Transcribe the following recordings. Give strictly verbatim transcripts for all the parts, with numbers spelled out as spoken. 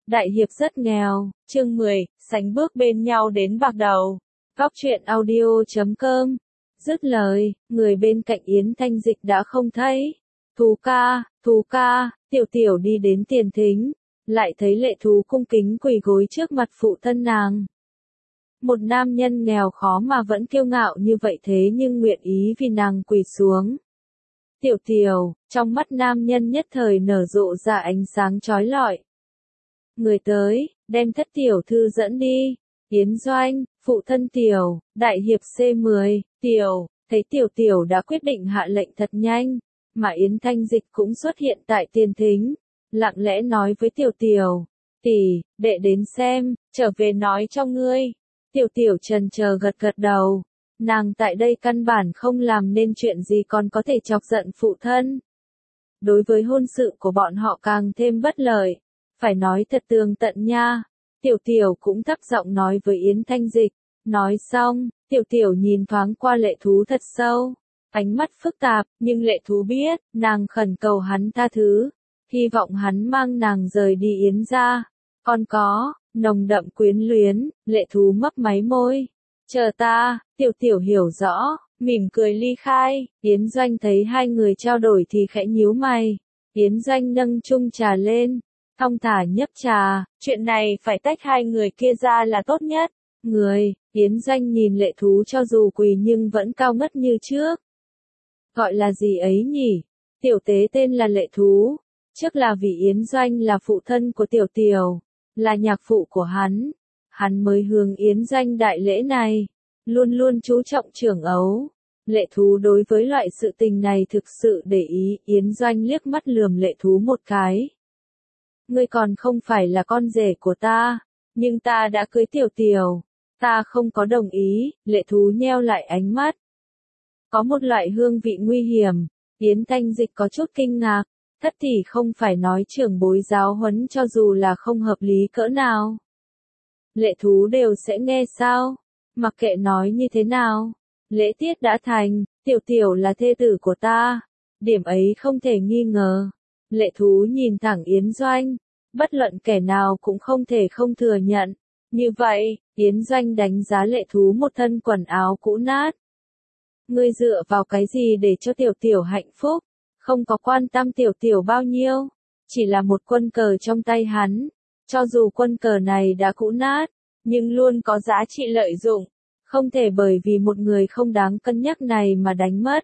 Đại hiệp rất nghèo, chương mười, sánh bước bên nhau đến bạc đầu. Góc truyện audio chấm com. Dứt lời, người bên cạnh Yến Thanh Dịch đã không thấy. Thú ca, thú ca, tiểu tiểu đi đến tiền thính, lại thấy lệ thú cung kính quỳ gối trước mặt phụ thân nàng. Một nam nhân nghèo khó mà vẫn kiêu ngạo như vậy thế nhưng nguyện ý vì nàng quỳ xuống. Tiểu tiểu, trong mắt nam nhân nhất thời nở rộ ra ánh sáng chói lọi. Người tới, đem thất tiểu thư dẫn đi. Yến Doanh, phụ thân tiểu, đại hiệp xê mười, tiểu, thấy tiểu tiểu đã quyết định hạ lệnh thật nhanh, mà Yến Thanh Dịch cũng xuất hiện tại tiền thính, lặng lẽ nói với tiểu tiểu, tỷ, đệ đến xem, trở về nói cho ngươi. Tiểu tiểu trần chờ gật gật đầu, nàng tại đây căn bản không làm nên chuyện gì còn có thể chọc giận phụ thân. Đối với hôn sự của bọn họ càng thêm bất lợi. Phải nói thật tường tận nha. Tiểu tiểu cũng thấp giọng nói với Yến Thanh Dịch. Nói xong, tiểu tiểu nhìn thoáng qua lệ thú thật sâu. Ánh mắt phức tạp, nhưng lệ thú biết, nàng khẩn cầu hắn tha thứ. Hy vọng hắn mang nàng rời đi Yến ra. Còn có, nồng đậm quyến luyến, lệ thú mấp máy môi. Chờ ta, tiểu tiểu hiểu rõ, mỉm cười ly khai. Yến Doanh thấy hai người trao đổi thì khẽ nhíu mày. Yến Doanh nâng chung trà lên. Thong thả nhấp trà, chuyện này phải tách hai người kia ra là tốt nhất. Người, Yến Doanh nhìn lệ thú cho dù quỳ nhưng vẫn cao ngất như trước. Gọi là gì ấy nhỉ? Tiểu tế tên là lệ thú. Trước là vì Yến Doanh là phụ thân của tiểu tiểu, là nhạc phụ của hắn. Hắn mới hướng Yến Doanh đại lễ này, luôn luôn chú trọng trưởng ấu. Lệ thú đối với loại sự tình này thực sự để ý. Yến Doanh liếc mắt lườm lệ thú một cái. Ngươi còn không phải là con rể của ta, nhưng ta đã cưới tiểu tiểu, ta không có đồng ý. Lệ thú nheo lại ánh mắt. Có một loại hương vị nguy hiểm. Yến Thanh Dịch có chút kinh ngạc, thất tỷ không phải nói trưởng bối giáo huấn cho dù là không hợp lý cỡ nào. Lệ thú đều sẽ nghe sao? Mặc kệ nói như thế nào, lễ tiết đã thành, tiểu tiểu là thê tử của ta, điểm ấy không thể nghi ngờ. Lệ thú nhìn thẳng Yến Doanh, bất luận kẻ nào cũng không thể không thừa nhận. Như vậy, Yến Doanh đánh giá lệ thú một thân quần áo cũ nát. Ngươi dựa vào cái gì để cho tiểu tiểu hạnh phúc? Không có quan tâm tiểu tiểu bao nhiêu, chỉ là một quân cờ trong tay hắn. Cho dù quân cờ này đã cũ nát, nhưng luôn có giá trị lợi dụng, không thể bởi vì một người không đáng cân nhắc này mà đánh mất.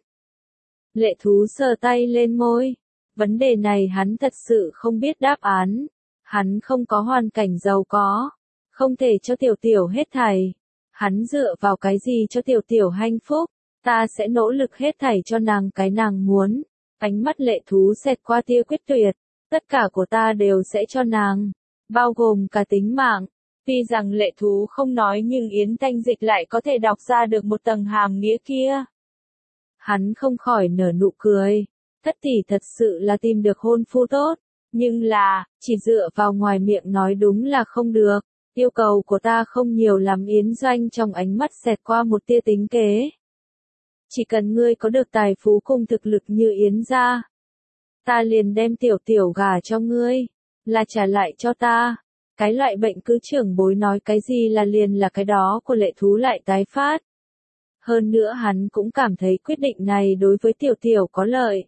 Lệ thú sờ tay lên môi. Vấn đề này hắn thật sự không biết đáp án. Hắn không có hoàn cảnh giàu có, không thể cho tiểu tiểu hết thảy. Hắn dựa vào cái gì cho tiểu tiểu hạnh phúc? Ta sẽ nỗ lực hết thảy cho nàng cái nàng muốn. Ánh mắt lệ thú xẹt qua tia quyết tuyệt. Tất cả của ta đều sẽ cho nàng, bao gồm cả tính mạng. Tuy rằng lệ thú không nói nhưng Yến Thanh Dịch lại có thể đọc ra được một tầng hàm nghĩa kia. Hắn không khỏi nở nụ cười. Thất tỷ thật sự là tìm được hôn phu tốt, nhưng là, chỉ dựa vào ngoài miệng nói đúng là không được. Yêu cầu của ta không nhiều lắm. Yến Doanh trong ánh mắt xẹt qua một tia tính kế. Chỉ cần ngươi có được tài phú cùng thực lực như Yến gia, ta liền đem tiểu tiểu gả cho ngươi, là trả lại cho ta. Cái loại bệnh cứ trưởng bối nói cái gì là liền là cái đó của lệ thú lại tái phát. Hơn nữa hắn cũng cảm thấy quyết định này đối với tiểu tiểu có lợi.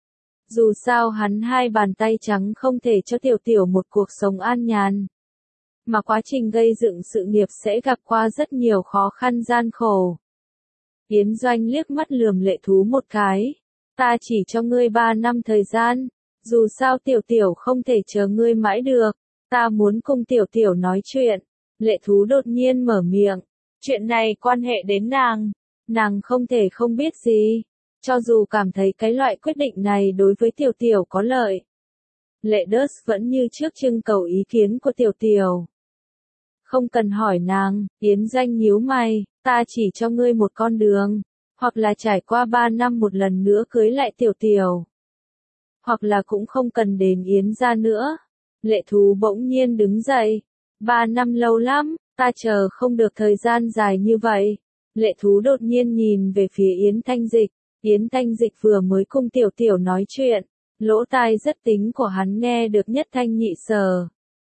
Dù sao hắn hai bàn tay trắng không thể cho tiểu tiểu một cuộc sống an nhàn. Mà quá trình gây dựng sự nghiệp sẽ gặp qua rất nhiều khó khăn gian khổ. Yến Doanh liếc mắt lườm lệ thú một cái. Ta chỉ cho ngươi ba năm thời gian. Dù sao tiểu tiểu không thể chờ ngươi mãi được. Ta muốn cùng tiểu tiểu nói chuyện. Lệ thú đột nhiên mở miệng. Chuyện này quan hệ đến nàng. Nàng không thể không biết gì. Cho dù cảm thấy cái loại quyết định này đối với tiểu tiểu có lợi. Lệ Đớt vẫn như trước trưng cầu ý kiến của tiểu tiểu. Không cần hỏi nàng. Yến Doanh nhíu mày. Ta chỉ cho ngươi một con đường. Hoặc là trải qua ba năm một lần nữa cưới lại tiểu tiểu. Hoặc là cũng không cần đến Yến gia nữa. Lệ thú bỗng nhiên đứng dậy. Ba năm lâu lắm, ta chờ không được thời gian dài như vậy. Lệ thú đột nhiên nhìn về phía Yến Thanh Dịch. Yến Thanh Dịch vừa mới cùng tiểu tiểu nói chuyện. Lỗ tai rất tính của hắn nghe được nhất thanh nhị sở.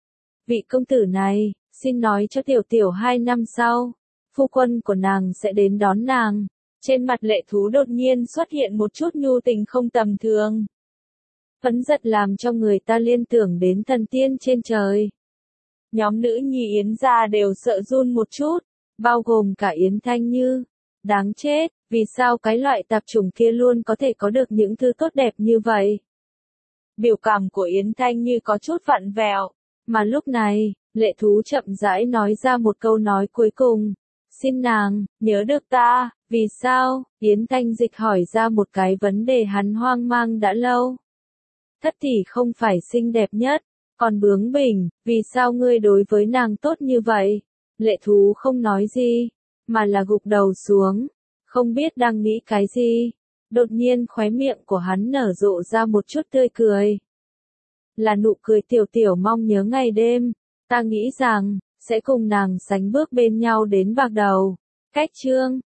vị công tử này, xin nói cho tiểu tiểu hai năm sau, phu quân của nàng sẽ đến đón nàng. Trên mặt Lệ Thú đột nhiên xuất hiện một chút nhu tình không tầm thường. Phấn giật làm cho người ta liên tưởng đến thần tiên trên trời. Nhóm nữ nhi Yến gia đều sợ run một chút, bao gồm cả Yến Thanh Như. Đáng chết, vì sao cái loại tạp chủng kia luôn có thể có được những thứ tốt đẹp như vậy? Biểu cảm của Yến Thanh Như có chút vặn vẹo, mà lúc này, Lệ Thú chậm rãi nói ra một câu nói cuối cùng. Xin nàng, nhớ được ta, vì sao? Yến Thanh Dịch hỏi ra một cái vấn đề hắn hoang mang đã lâu. Thất tỷ không phải xinh đẹp nhất, còn bướng bỉnh, vì sao ngươi đối với nàng tốt như vậy? Lệ Thú không nói gì, mà là gục đầu xuống, không biết đang nghĩ cái gì. Đột nhiên khóe miệng của hắn nở rộ ra một chút tươi cười. Là nụ cười tiểu tiểu mong nhớ ngày đêm, ta nghĩ rằng, sẽ cùng nàng sánh bước bên nhau đến bạc đầu. Cách chương